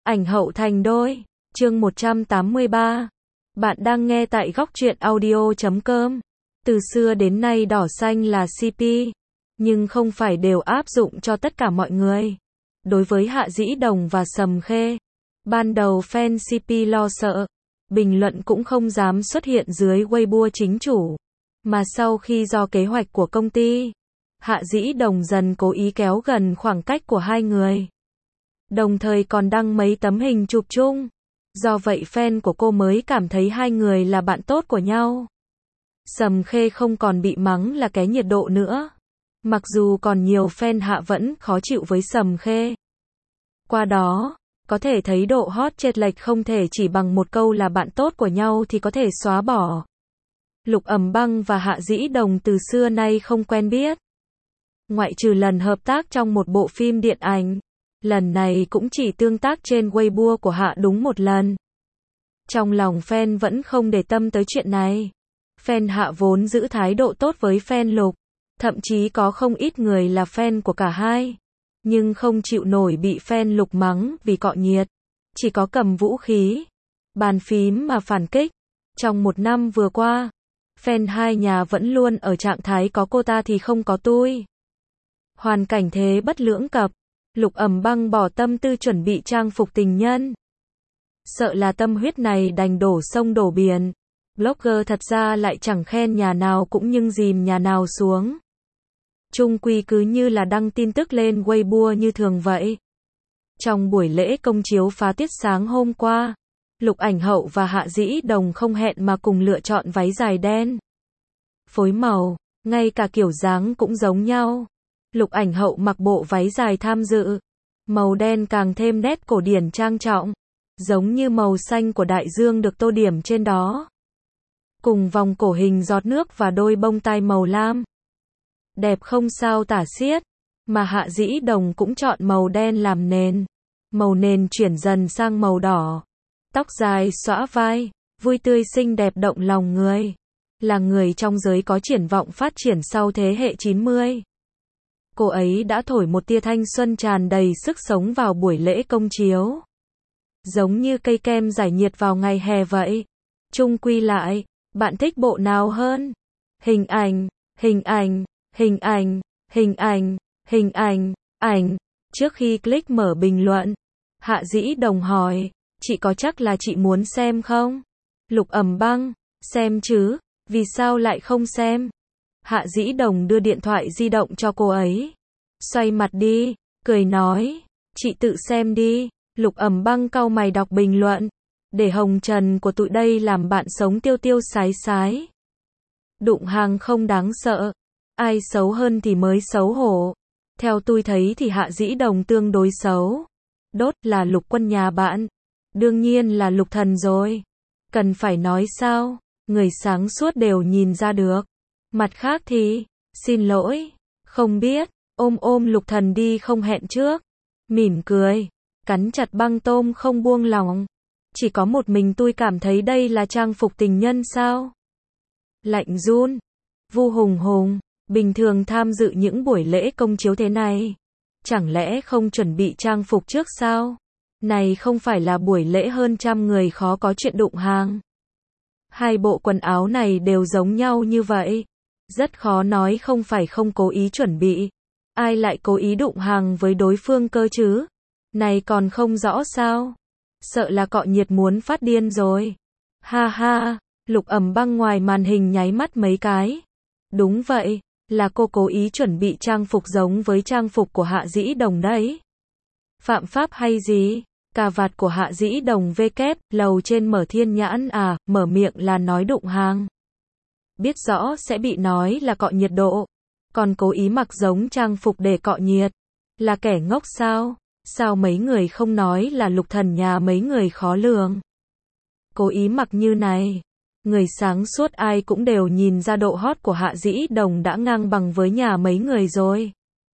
Ảnh hậu thành đôi. Chương 183. Bạn đang nghe tại góc truyện audio.com. Từ xưa đến nay đỏ xanh là CP, nhưng không phải đều áp dụng cho tất cả mọi người. Đối với Hạ Dĩ Đồng và Sầm Khê, ban đầu fan CP lo sợ, bình luận cũng không dám xuất hiện dưới Weibo chính chủ. Mà sau khi do kế hoạch của công ty, Hạ Dĩ Đồng dần cố ý kéo gần khoảng cách của hai người. Đồng thời còn đăng mấy tấm hình chụp chung. Do vậy fan của cô mới cảm thấy hai người là bạn tốt của nhau. Sầm Khê không còn bị mắng là cái nhiệt độ nữa. Mặc dù còn nhiều fan Hạ vẫn khó chịu với Sầm Khê. Qua đó, có thể thấy độ hot chênh lệch không thể chỉ bằng một câu là bạn tốt của nhau thì có thể xóa bỏ. Lục Ẩm Băng và Hạ Dĩ Đồng từ xưa nay không quen biết. Ngoại trừ lần hợp tác trong một bộ phim điện ảnh, lần này cũng chỉ tương tác trên Weibo của Hạ đúng một lần. Trong lòng fan vẫn không để tâm tới chuyện này. Fan Hạ vốn giữ thái độ tốt với fan Lục, thậm chí có không ít người là fan của cả hai, nhưng không chịu nổi bị fan Lục mắng vì cọ nhiệt, chỉ có cầm vũ khí, bàn phím mà phản kích. Trong một năm vừa qua, fan hai nhà vẫn luôn ở trạng thái có cô ta thì không có tôi. Hoàn cảnh thế bất lưỡng cập, Lục Ẩm Băng bỏ tâm tư chuẩn bị trang phục tình nhân. Sợ là tâm huyết này đành đổ sông đổ biển. Blogger thật ra lại chẳng khen nhà nào cũng nhưng dìm nhà nào xuống. Chung quy cứ như là đăng tin tức lên Weibo như thường vậy. Trong buổi lễ công chiếu phá tiết sáng hôm qua, Lục Ảnh Hậu và Hạ Dĩ Đồng không hẹn mà cùng lựa chọn váy dài đen. Phối màu, ngay cả kiểu dáng cũng giống nhau. Lục Ảnh Hậu mặc bộ váy dài tham dự, màu đen càng thêm nét cổ điển trang trọng, giống như màu xanh của đại dương được tô điểm trên đó. Cùng vòng cổ hình giọt nước và đôi bông tai màu lam. Đẹp không sao tả xiết, mà Hạ Dĩ Đồng cũng chọn màu đen làm nền. Màu nền chuyển dần sang màu đỏ. Tóc dài xõa vai, vui tươi xinh đẹp động lòng người. Là người trong giới có triển vọng phát triển sau thế hệ 90. Cô ấy đã thổi một tia thanh xuân tràn đầy sức sống vào buổi lễ công chiếu. Giống như cây kem giải nhiệt vào ngày hè vậy. Chung quy lại, bạn thích bộ nào hơn? Hình ảnh, hình ảnh, hình ảnh, hình ảnh, hình ảnh, ảnh. Trước khi click mở bình luận, Hạ Dĩ Đồng hỏi, chị có chắc là chị muốn xem không? Lục Ẩm Băng, xem chứ, vì sao lại không xem? Hạ Dĩ Đồng đưa điện thoại di động cho cô ấy. Xoay mặt đi, cười nói, chị tự xem đi. Lục Ẩm Băng cau mày đọc bình luận. Để hồng trần của tụi đây làm bạn sống tiêu tiêu sái sái. Đụng hàng không đáng sợ. Ai xấu hơn thì mới xấu hổ. Theo tôi thấy thì Hạ Dĩ Đồng tương đối xấu. Đốt là Lục Quân nhà bạn. Đương nhiên là Lục Thần rồi. Cần phải nói sao, người sáng suốt đều nhìn ra được. Mặt khác thì, xin lỗi, không biết, ôm Lục Thần đi không hẹn trước. Mỉm cười, cắn chặt băng tôm không buông lỏng. Chỉ có một mình tôi cảm thấy đây là trang phục tình nhân sao? Lạnh run. Vu Hùng Hùng, bình thường tham dự những buổi lễ công chiếu thế này, chẳng lẽ không chuẩn bị trang phục trước sao? Này không phải là buổi lễ hơn trăm người khó có chuyện đụng hàng. Hai bộ quần áo này đều giống nhau như vậy. Rất khó nói không phải không cố ý chuẩn bị. Ai lại cố ý đụng hàng với đối phương cơ chứ? Này còn không rõ sao? Sợ là cọ nhiệt muốn phát điên rồi. Ha ha, Lục Ẩm Băng ngoài màn hình nháy mắt mấy cái. Đúng vậy, là cô cố ý chuẩn bị trang phục giống với trang phục của Hạ Dĩ Đồng đấy. Phạm pháp hay gì? Cà vạt của Hạ Dĩ Đồng vkép, lầu trên mở thiên nhãn à, mở miệng là nói đụng hàng. Biết rõ sẽ bị nói là cọ nhiệt độ. Còn cố ý mặc giống trang phục để cọ nhiệt. Là kẻ ngốc sao? Sao mấy người không nói là Lục Thần nhà mấy người khó lường? Cố ý mặc như này. Người sáng suốt ai cũng đều nhìn ra độ hot của Hạ Dĩ Đồng đã ngang bằng với nhà mấy người rồi.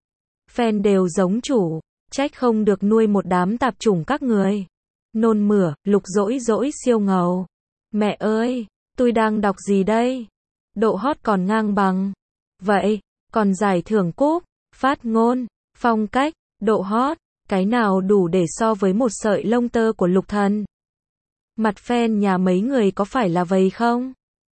Fan đều giống chủ, trách không được nuôi một đám tạp chủng các người. Nôn mửa, Lục Dỗi Dỗi siêu ngầu. Mẹ ơi, tôi đang đọc gì đây? Độ hot còn ngang bằng. Vậy, còn giải thưởng cúp, phát ngôn, phong cách, độ hot, Cái nào đủ để so với một sợi lông tơ của Lục Thần? Mặt fan nhà mấy người có phải là vầy không?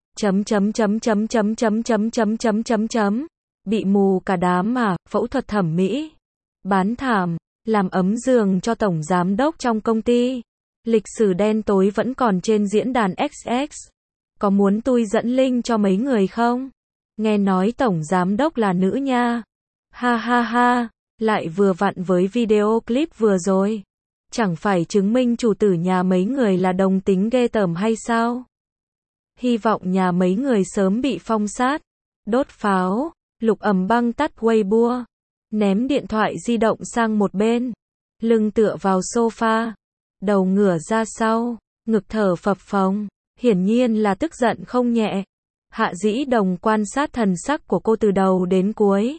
Bị mù cả đám mà, phẫu thuật thẩm mỹ, bán thảm, làm ấm giường cho tổng giám đốc trong công ty. Lịch sử đen tối vẫn còn trên diễn đàn XX. Có muốn tôi dẫn link cho mấy người không? Nghe nói tổng giám đốc là nữ nha. Ha ha ha, lại vừa vặn với video clip vừa rồi. Chẳng phải chứng minh chủ tử nhà mấy người là đồng tính ghê tởm hay sao? Hy vọng nhà mấy người sớm bị phong sát. Đốt pháo, Lục Ẩm Băng tắt Weibo, ném điện thoại di động sang một bên, lưng tựa vào sofa, đầu ngửa ra sau, ngực thở phập phồng, hiển nhiên là tức giận không nhẹ. Hạ Dĩ Đồng quan sát thần sắc của cô từ đầu đến cuối.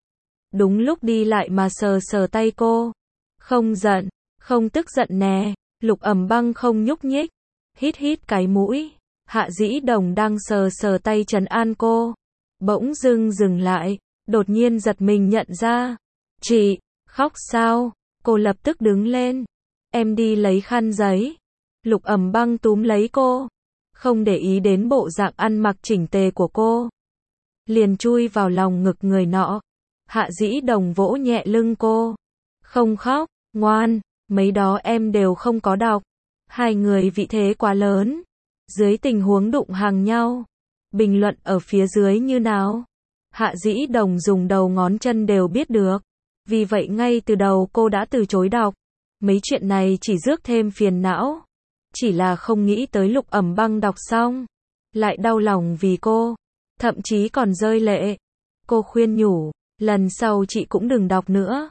Đúng lúc đi lại mà sờ sờ tay cô. Không giận, không tức giận nè. Lục Ẩm Băng không nhúc nhích, hít hít cái mũi. Hạ Dĩ Đồng đang sờ sờ tay trấn an cô, bỗng dưng dừng lại, đột nhiên giật mình nhận ra. Chị, khóc sao? Cô lập tức đứng lên. Em đi lấy khăn giấy. Lục Ẩm Băng túm lấy cô, không để ý đến bộ dạng ăn mặc chỉnh tề của cô, liền chui vào lòng ngực người nọ. Hạ Dĩ Đồng vỗ nhẹ lưng cô. Không khóc, ngoan, mấy đó em đều không có đọc. Hai người vị thế quá lớn. Dưới tình huống đụng hàng nhau, bình luận ở phía dưới như nào? Hạ Dĩ Đồng dùng đầu ngón chân đều biết được. Vì vậy ngay từ đầu cô đã từ chối đọc. Mấy chuyện này chỉ rước thêm phiền não. Chỉ là không nghĩ tới Lục Ẩm Băng đọc xong, lại đau lòng vì cô, thậm chí còn rơi lệ. Cô khuyên nhủ, lần sau chị cũng đừng đọc nữa.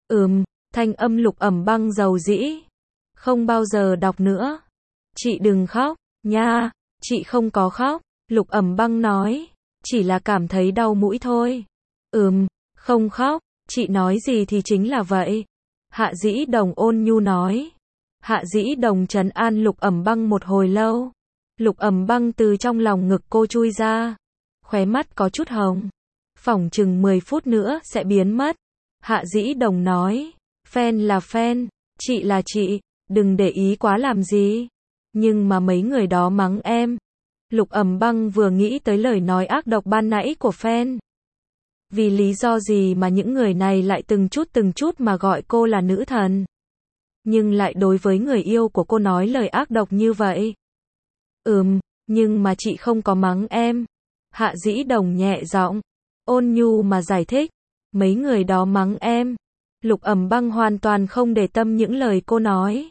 Thanh âm Lục Ẩm Băng dầu dĩ. Không bao giờ đọc nữa. Chị đừng khóc, nha. Chị không có khóc, Lục Ẩm Băng nói. Chỉ là cảm thấy đau mũi thôi. Không khóc, chị nói gì thì chính là vậy. Hạ Dĩ Đồng ôn nhu nói. Hạ Dĩ Đồng trấn an Lục Ẩm Băng một hồi lâu. Lục Ẩm Băng từ trong lòng ngực cô chui ra. Khóe mắt có chút hồng. Phỏng chừng 10 phút nữa sẽ biến mất. Hạ Dĩ Đồng nói. Fan là fan, chị là chị, đừng để ý quá làm gì. Nhưng mà mấy người đó mắng em. Lục Ẩm Băng vừa nghĩ tới lời nói ác độc ban nãy của fan. Vì lý do gì mà những người này lại từng chút mà gọi cô là nữ thần? Nhưng lại đối với người yêu của cô nói lời ác độc như vậy. Nhưng mà chị không có mắng em. Hạ Dĩ Đồng nhẹ giọng, ôn nhu mà giải thích. Mấy người đó mắng em. Lục Ẩm Băng hoàn toàn không để tâm những lời cô nói.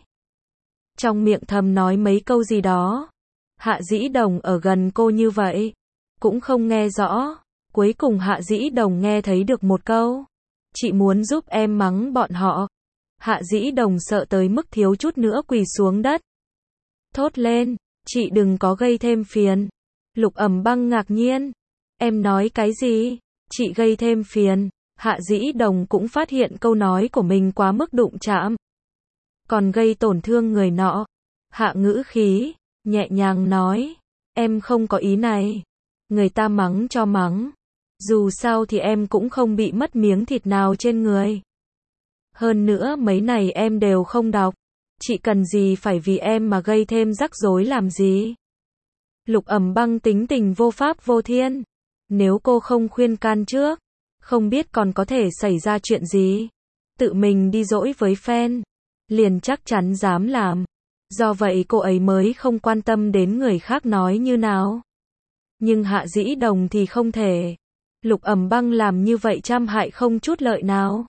Trong miệng thầm nói mấy câu gì đó. Hạ Dĩ Đồng ở gần cô như vậy, cũng không nghe rõ. Cuối cùng Hạ Dĩ Đồng nghe thấy được một câu. Chị muốn giúp em mắng bọn họ. Hạ Dĩ Đồng sợ tới mức thiếu chút nữa quỳ xuống đất. Thốt lên, chị đừng có gây thêm phiền. Lục Ẩm Băng ngạc nhiên. Em nói cái gì? Chị gây thêm phiền. Hạ Dĩ Đồng cũng phát hiện câu nói của mình quá mức đụng chạm. Còn gây tổn thương người nọ. Hạ ngữ khí, nhẹ nhàng nói. Em không có ý này. Người ta mắng cho mắng. Dù sao thì em cũng không bị mất miếng thịt nào trên người. Hơn nữa mấy này em đều không đọc. Chị cần gì phải vì em mà gây thêm rắc rối làm gì? Lục Ẩm Băng tính tình vô pháp vô thiên. Nếu cô không khuyên can trước, không biết còn có thể xảy ra chuyện gì. Tự mình đi dỗi với fan, liền chắc chắn dám làm. Do vậy cô ấy mới không quan tâm đến người khác nói như nào. Nhưng Hạ Dĩ Đồng thì không thể. Lục Ẩm Băng làm như vậy trăm hại không chút lợi nào.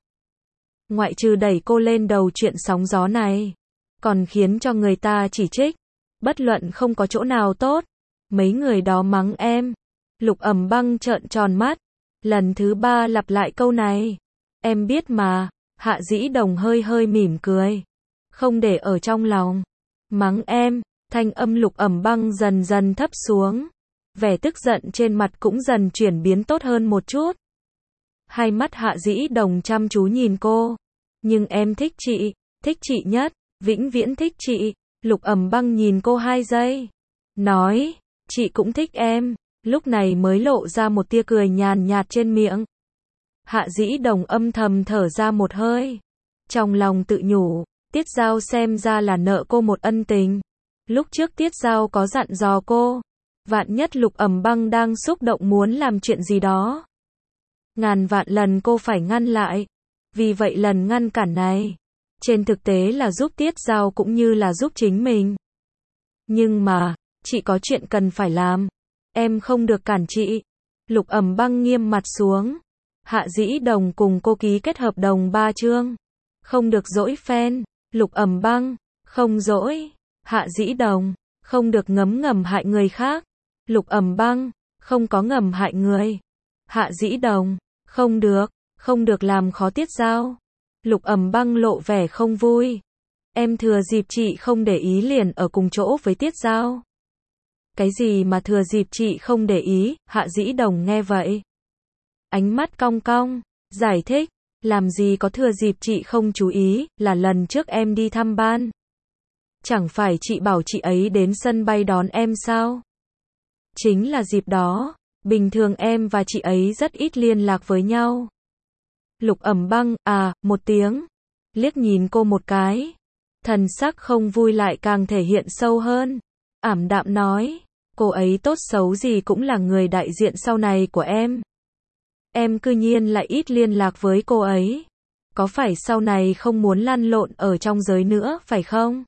Ngoại trừ đẩy cô lên đầu chuyện sóng gió này, còn khiến cho người ta chỉ trích. Bất luận không có chỗ nào tốt. Mấy người đó mắng em. Lục Ẩm Băng trợn tròn mắt. Lần thứ 3 lặp lại câu này. Em biết mà. Hạ Dĩ Đồng hơi hơi mỉm cười. Không để ở trong lòng. Mắng em. Thanh âm Lục Ẩm Băng dần dần thấp xuống. Vẻ tức giận trên mặt cũng dần chuyển biến tốt hơn một chút. Hai mắt Hạ Dĩ Đồng chăm chú nhìn cô. Nhưng em thích chị nhất, vĩnh viễn thích chị. Lục Ẩm Băng nhìn cô 2 giây. Nói, chị cũng thích em. Lúc này mới lộ ra một tia cười nhàn nhạt trên miệng. Hạ Dĩ Đồng âm thầm thở ra một hơi. Trong lòng tự nhủ, Tiết Giao xem ra là nợ cô một ân tình. Lúc trước Tiết Giao có dặn dò cô, vạn nhất Lục Ẩm Băng đang xúc động muốn làm chuyện gì đó. Ngàn vạn lần cô phải ngăn lại. Vì vậy lần ngăn cản này, trên thực tế là giúp Tiết Giao cũng như là giúp chính mình. Nhưng mà, chị có chuyện cần phải làm. Em không được cản chị. Lục Ẩm Băng nghiêm mặt xuống. Hạ Dĩ Đồng cùng cô ký kết hợp đồng 3 chương. Không được dỗi fan. Lục Ẩm Băng, không dỗi. Hạ Dĩ Đồng, không được ngấm ngầm hại người khác. Lục Ẩm Băng, không có ngầm hại người. Hạ Dĩ Đồng, không được làm khó Tiết Giao. Lục Ẩm Băng lộ vẻ không vui. Em thừa dịp chị không để ý liền ở cùng chỗ với Tiết Giao. Cái gì mà thừa dịp chị không để ý? Hạ Dĩ Đồng nghe vậy, ánh mắt cong cong, giải thích, làm gì có thừa dịp chị không chú ý, là lần trước em đi thăm ban. Chẳng phải chị bảo chị ấy đến sân bay đón em sao? Chính là dịp đó, bình thường em và chị ấy rất ít liên lạc với nhau. Lục Ẩm Băng, một tiếng, liếc nhìn cô một cái. Thần sắc không vui lại càng thể hiện sâu hơn. Ảm đạm nói, cô ấy tốt xấu gì cũng là người đại diện sau này của em. Em cư nhiên lại ít liên lạc với cô ấy. Có phải sau này không muốn lăn lộn ở trong giới nữa, phải không?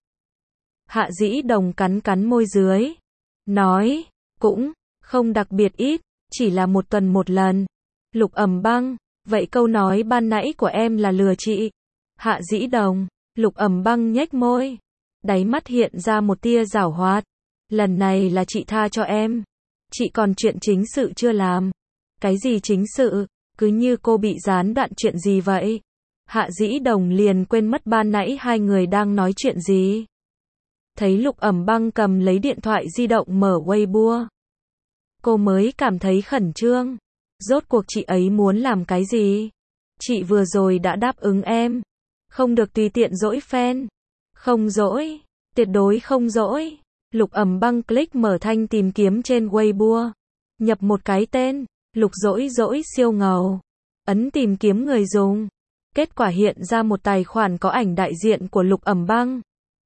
Hạ Dĩ Đồng cắn cắn môi dưới. Nói, cũng không đặc biệt ít, chỉ là một tuần một lần. Lục Ẩm Băng, vậy câu nói ban nãy của em là lừa chị. Hạ Dĩ Đồng, Lục Ẩm Băng nhếch môi. Đáy mắt hiện ra một tia giảo hoạt. Lần này là chị tha cho em. Chị còn chuyện chính sự chưa làm. Cái gì chính sự? Cứ như cô bị gián đoạn chuyện gì vậy? Hạ Dĩ Đồng liền quên mất ban nãy hai người đang nói chuyện gì. Thấy Lục Ẩm Băng cầm lấy điện thoại di động mở Weibo, cô mới cảm thấy khẩn trương. Rốt cuộc chị ấy muốn làm cái gì? Chị vừa rồi đã đáp ứng em. Không được tùy tiện dỗi fan. Không dỗi. Tuyệt đối không dỗi. Lục Ẩm Băng click mở thanh tìm kiếm trên Weibo. Nhập một cái tên. Lục dỗi dỗi siêu ngầu. Ấn tìm kiếm người dùng. Kết quả hiện ra một tài khoản có ảnh đại diện của Lục Ẩm Băng.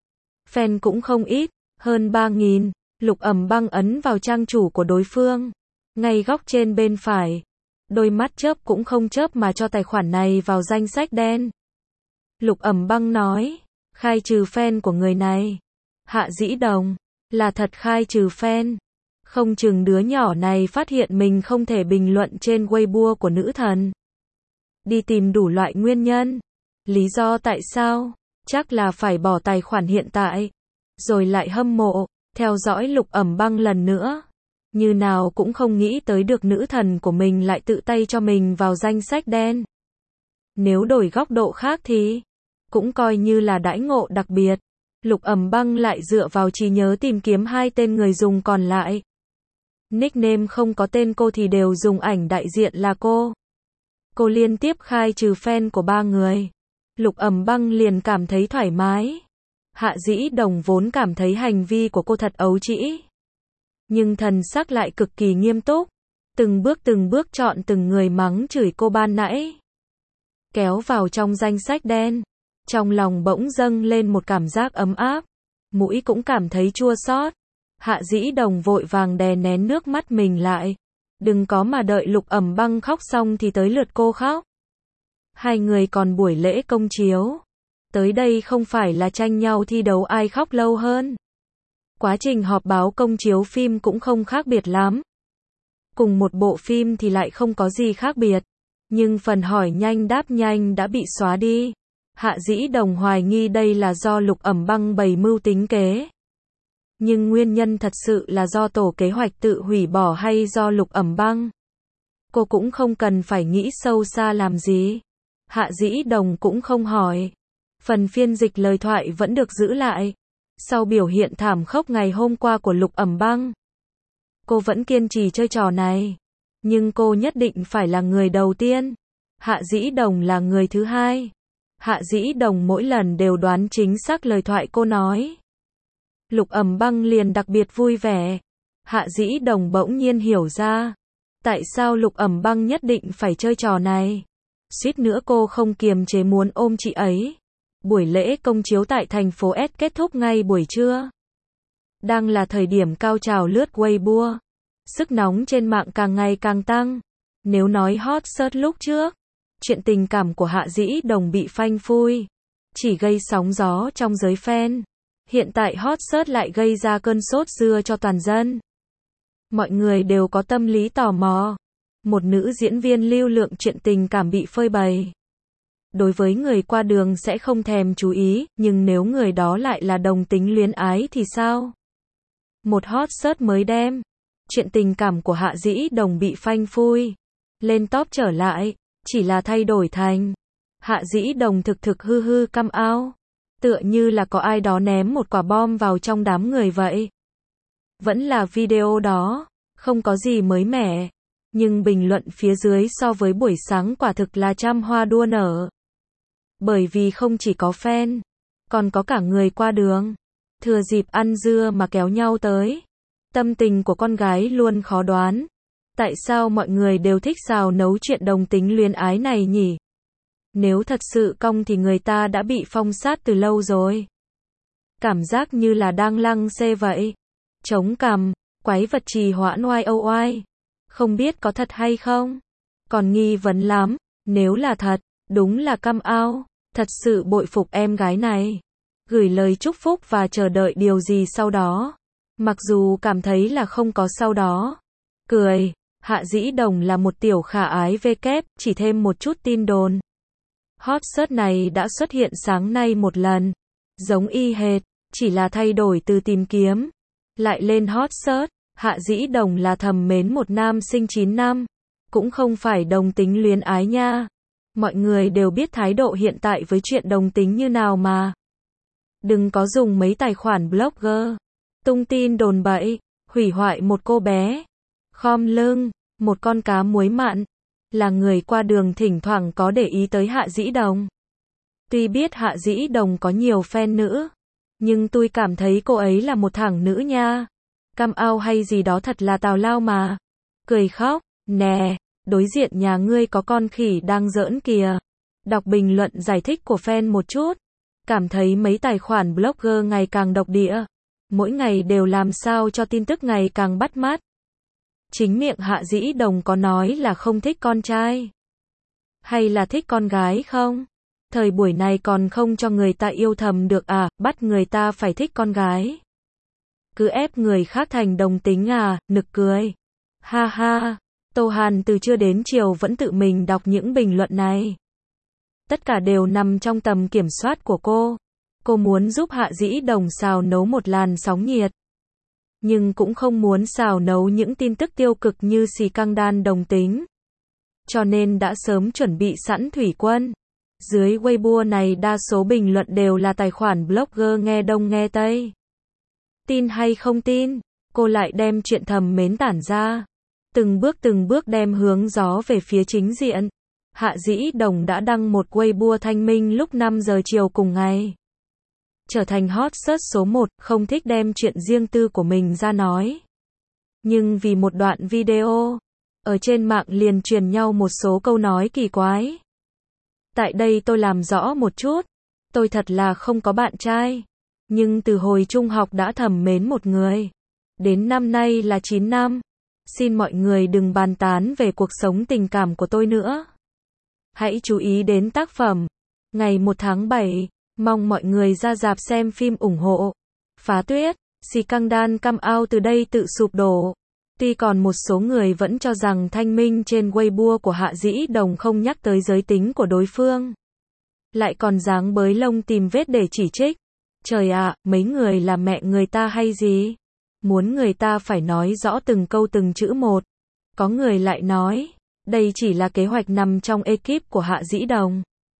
Fan cũng không ít, hơn 3.000. Lục Ẩm Băng ấn vào trang chủ của đối phương. Ngay góc trên bên phải. Đôi mắt chớp cũng không chớp mà cho tài khoản này vào danh sách đen. Lục Ẩm Băng nói, khai trừ fan của người này. Hạ Dĩ Đồng, là thật khai trừ fan. Không chừng đứa nhỏ này phát hiện mình không thể bình luận trên Weibo của nữ thần. Đi tìm đủ loại nguyên nhân. Lý do tại sao? Chắc là phải bỏ tài khoản hiện tại. Rồi lại hâm mộ, theo dõi Lục Ẩm Băng lần nữa. Như nào cũng không nghĩ tới được nữ thần của mình lại tự tay cho mình vào danh sách đen. Nếu đổi góc độ khác thì cũng coi như là đãi ngộ đặc biệt. Lục Ẩm Băng lại dựa vào trí nhớ tìm kiếm hai tên người dùng còn lại. Nickname không có tên cô thì đều dùng ảnh đại diện là cô. Cô liên tiếp khai trừ fan của 3 người. Lục Ẩm Băng liền cảm thấy thoải mái. Hạ Dĩ Đồng vốn cảm thấy hành vi của cô thật ấu trĩ. Nhưng thần sắc lại cực kỳ nghiêm túc. Từng bước chọn từng người mắng chửi cô ban nãy. Kéo vào trong danh sách đen. Trong lòng bỗng dâng lên một cảm giác ấm áp. Mũi cũng cảm thấy chua xót. Hạ Dĩ Đồng vội vàng đè nén nước mắt mình lại. Đừng có mà đợi Lục Ẩm Băng khóc xong thì tới lượt cô khóc. Hai người còn buổi lễ công chiếu. Tới đây không phải là tranh nhau thi đấu ai khóc lâu hơn. Quá trình họp báo công chiếu phim cũng không khác biệt lắm. Cùng một bộ phim thì lại không có gì khác biệt. Nhưng phần hỏi nhanh đáp nhanh đã bị xóa đi. Hạ Dĩ Đồng hoài nghi đây là do Lục Ẩm Băng bày mưu tính kế. Nhưng nguyên nhân thật sự là do tổ kế hoạch tự hủy bỏ hay do Lục Ẩm Băng? Cô cũng không cần phải nghĩ sâu xa làm gì. Hạ Dĩ Đồng cũng không hỏi. Phần phiên dịch lời thoại vẫn được giữ lại. Sau biểu hiện thảm khốc ngày hôm qua của Lục Ẩm Băng, cô vẫn kiên trì chơi trò này. Nhưng cô nhất định phải là người đầu tiên. Hạ Dĩ Đồng là người thứ hai. Hạ Dĩ Đồng mỗi lần đều đoán chính xác lời thoại cô nói. Lục Ẩm Băng liền đặc biệt vui vẻ. Hạ Dĩ Đồng bỗng nhiên hiểu ra. Tại sao Lục Ẩm Băng nhất định phải chơi trò này. Suýt nữa cô không kiềm chế muốn ôm chị ấy. Buổi lễ công chiếu tại thành phố S kết thúc ngay buổi trưa. Đang là thời điểm cao trào lướt Weibo. Sức nóng trên mạng càng ngày càng tăng. Nếu nói hot search lúc trước, chuyện tình cảm của Hạ Dĩ Đồng bị phanh phui, chỉ gây sóng gió trong giới fan. Hiện tại hot search lại gây ra cơn sốt dưa cho toàn dân. Mọi người đều có tâm lý tò mò. Một nữ diễn viên lưu lượng chuyện tình cảm bị phơi bày. Đối với người qua đường sẽ không thèm chú ý, nhưng nếu người đó lại là đồng tính luyến ái thì sao? Một hot search mới đem chuyện tình cảm của Hạ Dĩ Đồng bị phanh phui lên top trở lại, chỉ là thay đổi thành Hạ Dĩ Đồng thực hư hư come out, tựa như là có ai đó ném một quả bom vào trong đám người vậy. Vẫn là video đó, không có gì mới mẻ, nhưng bình luận phía dưới so với buổi sáng quả thực là trăm hoa đua nở. Bởi vì không chỉ có fan, còn có cả người qua đường, thừa dịp ăn dưa mà kéo nhau tới. Tâm tình của con gái luôn khó đoán. Tại sao mọi người đều thích xào nấu chuyện đồng tính luyến ái này nhỉ? Nếu thật sự cong thì người ta đã bị phong sát từ lâu rồi. Cảm giác như là đang lăng xê vậy. Chống cằm, quái vật trì hoãn YOY. Không biết có thật hay không? Còn nghi vấn lắm. Nếu là thật, đúng là come out. Thật sự bội phục em gái này. Gửi lời chúc phúc và chờ đợi điều gì sau đó. Mặc dù cảm thấy là không có sau đó. Cười, Hạ Dĩ Đồng là một tiểu khả ái vkép, chỉ thêm một chút tin đồn. Hot search này đã xuất hiện sáng nay một lần. Giống y hệt, chỉ là thay đổi từ tìm kiếm. Lại lên hot search, Hạ Dĩ Đồng là thầm mến một nam sinh 9 năm. Cũng không phải đồng tính luyến ái nha. Mọi người đều biết thái độ hiện tại với chuyện đồng tính như nào mà. Đừng có dùng mấy tài khoản blogger tung tin đồn bậy, hủy hoại một cô bé, khom lưng, một con cá muối mặn, là người qua đường thỉnh thoảng có để ý tới Hạ Dĩ Đồng. Tuy biết Hạ Dĩ Đồng có nhiều fan nữ, nhưng tôi cảm thấy cô ấy là một thằng nữ nha. Come out hay gì đó thật là tào lao mà. Cười khóc, nè, đối diện nhà ngươi có con khỉ đang giỡn kìa. Đọc bình luận giải thích của fan một chút. Cảm thấy mấy tài khoản blogger ngày càng độc địa. Mỗi ngày đều làm sao cho tin tức ngày càng bắt mắt. Chính miệng Hạ Dĩ Đồng có nói là không thích con trai. Hay là thích con gái không? Thời buổi này còn không cho người ta yêu thầm được à, bắt người ta phải thích con gái. Cứ ép người khác thành đồng tính à, nực cười. Ha ha, Tô Hàn từ trưa đến chiều vẫn tự mình đọc những bình luận này. Tất cả đều nằm trong tầm kiểm soát của cô. Cô muốn giúp Hạ Dĩ Đồng xào nấu một làn sóng nhiệt. Nhưng cũng không muốn xào nấu những tin tức tiêu cực như xì căng đan đồng tính. Cho nên đã sớm chuẩn bị sẵn thủy quân. Dưới Weibo này đa số bình luận đều là tài khoản blogger nghe đông nghe tây. Tin hay không tin, cô lại đem chuyện thầm mến tản ra. Từng bước đem hướng gió về phía chính diện. Hạ Dĩ Đồng đã đăng một Weibo thanh minh lúc 5 giờ chiều cùng ngày. Trở thành hot search số 1, không thích đem chuyện riêng tư của mình ra nói. Nhưng vì một đoạn video, ở trên mạng liền truyền nhau một số câu nói kỳ quái. Tại đây tôi làm rõ một chút. Tôi thật là không có bạn trai. Nhưng từ hồi trung học đã thầm mến một người. Đến năm nay là 9 năm. Xin mọi người đừng bàn tán về cuộc sống tình cảm của tôi nữa. Hãy chú ý đến tác phẩm. Ngày 1 tháng 7, mong mọi người ra rạp xem phim ủng hộ. Phá tuyết, xì căng đan come out từ đây tự sụp đổ. Tuy còn một số người vẫn cho rằng thanh minh trên Weibo của Hạ Dĩ Đồng không nhắc tới giới tính của đối phương. Lại còn dáng bới lông tìm vết để chỉ trích. Trời ạ, mấy người là mẹ người ta hay gì? Muốn người ta phải nói rõ từng câu từng chữ một. Có người lại nói, đây chỉ là kế hoạch nằm trong ekip của Hạ Dĩ Đồng.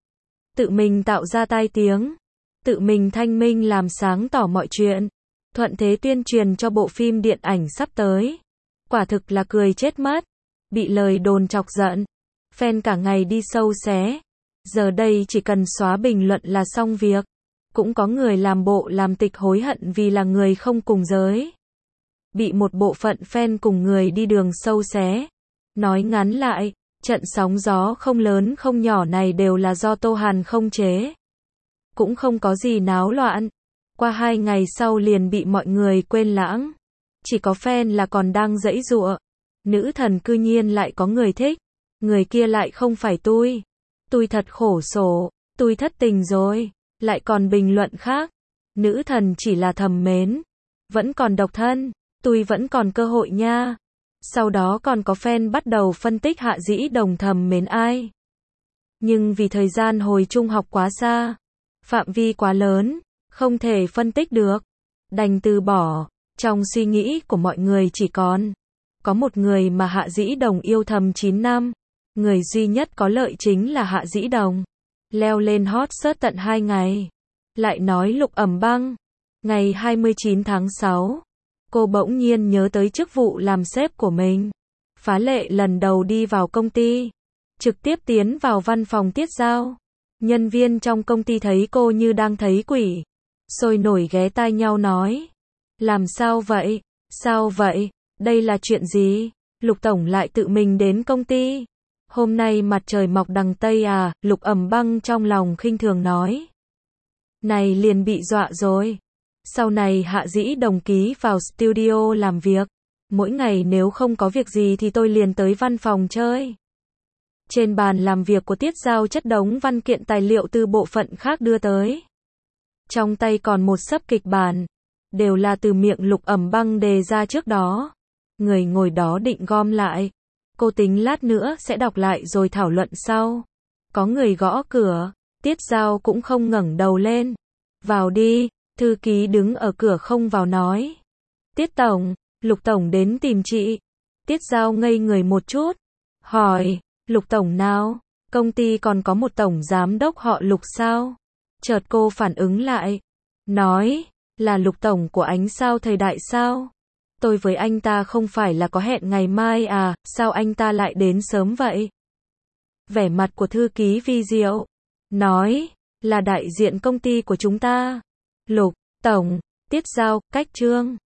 Tự mình tạo ra tai tiếng. Tự mình thanh minh làm sáng tỏ mọi chuyện. Thuận thế tuyên truyền cho bộ phim điện ảnh sắp tới. Quả thực là cười chết mất. Bị lời đồn chọc giận. Fan cả ngày đi sâu xé. Giờ đây chỉ cần xóa bình luận là xong việc. Cũng có người làm bộ làm tịch hối hận vì là người không cùng giới. Bị một bộ phận fan cùng người đi đường sâu xé. Nói ngắn lại, trận sóng gió không lớn không nhỏ này đều là do Tô Hàn không chế. cũng không có gì náo loạn. Qua 2 ngày sau liền bị mọi người quên lãng. Chỉ có fan là còn đang giãy giụa. Nữ thần cư nhiên lại có người thích. Người kia lại không phải tôi. Tôi thật khổ sở, tôi thất tình rồi. Lại còn bình luận khác. Nữ thần chỉ là thầm mến. Vẫn còn độc thân. Tôi vẫn còn cơ hội nha. Sau đó còn có fan bắt đầu phân tích Hạ Dĩ Đồng thầm mến ai. Nhưng vì thời gian hồi trung học quá xa, phạm vi quá lớn, không thể phân tích được, đành từ bỏ. Trong suy nghĩ của mọi người chỉ còn có một người mà Hạ Dĩ Đồng yêu thầm 9 năm. Người duy nhất có lợi chính là Hạ Dĩ Đồng. Leo lên hot search tận 2 ngày. Lại nói Lục Ẩm Băng. Ngày 29 tháng 6, cô bỗng nhiên nhớ tới chức vụ làm sếp của mình. Phá lệ lần đầu đi vào công ty, trực tiếp tiến vào văn phòng Tiết Giao. Nhân viên trong công ty thấy cô như đang thấy quỷ, sôi nổi ghé tai nhau nói. Làm sao vậy? Sao vậy? Đây là chuyện gì? Lục Tổng lại tự mình đến công ty. Hôm nay mặt trời mọc đằng Tây à? Lục Ẩm Băng trong lòng khinh thường nói. Này liền bị dọa rồi. Sau này Hạ Dĩ Đồng ký vào studio làm việc. Mỗi ngày nếu không có việc gì thì tôi liền tới văn phòng chơi. Trên bàn làm việc của Tiết Giao chất đống văn kiện tài liệu từ bộ phận khác đưa tới. Trong tay còn một xấp kịch bản. Đều là từ miệng Lục Ẩm Băng đề ra trước đó. Người ngồi đó định gom lại. Cô tính lát nữa sẽ đọc lại rồi thảo luận sau. Có người gõ cửa. Tiết Giao cũng không ngẩng đầu lên. Vào đi. Thư ký đứng ở cửa không vào nói. Tiết Tổng, Lục Tổng đến tìm chị. Tiết Giao ngây người một chút. Hỏi, Lục Tổng nào? Công ty còn có một tổng giám đốc họ Lục sao? Chợt cô phản ứng lại. Nói, là Lục Tổng của Ánh Sao Thời Đại sao? Tôi với anh ta không phải là có hẹn ngày mai à, sao anh ta lại đến sớm vậy? Vẻ mặt của thư ký vi diệu. Nói, là đại diện công ty của chúng ta. Lục Tổng, Tiết Giao, cách Trương.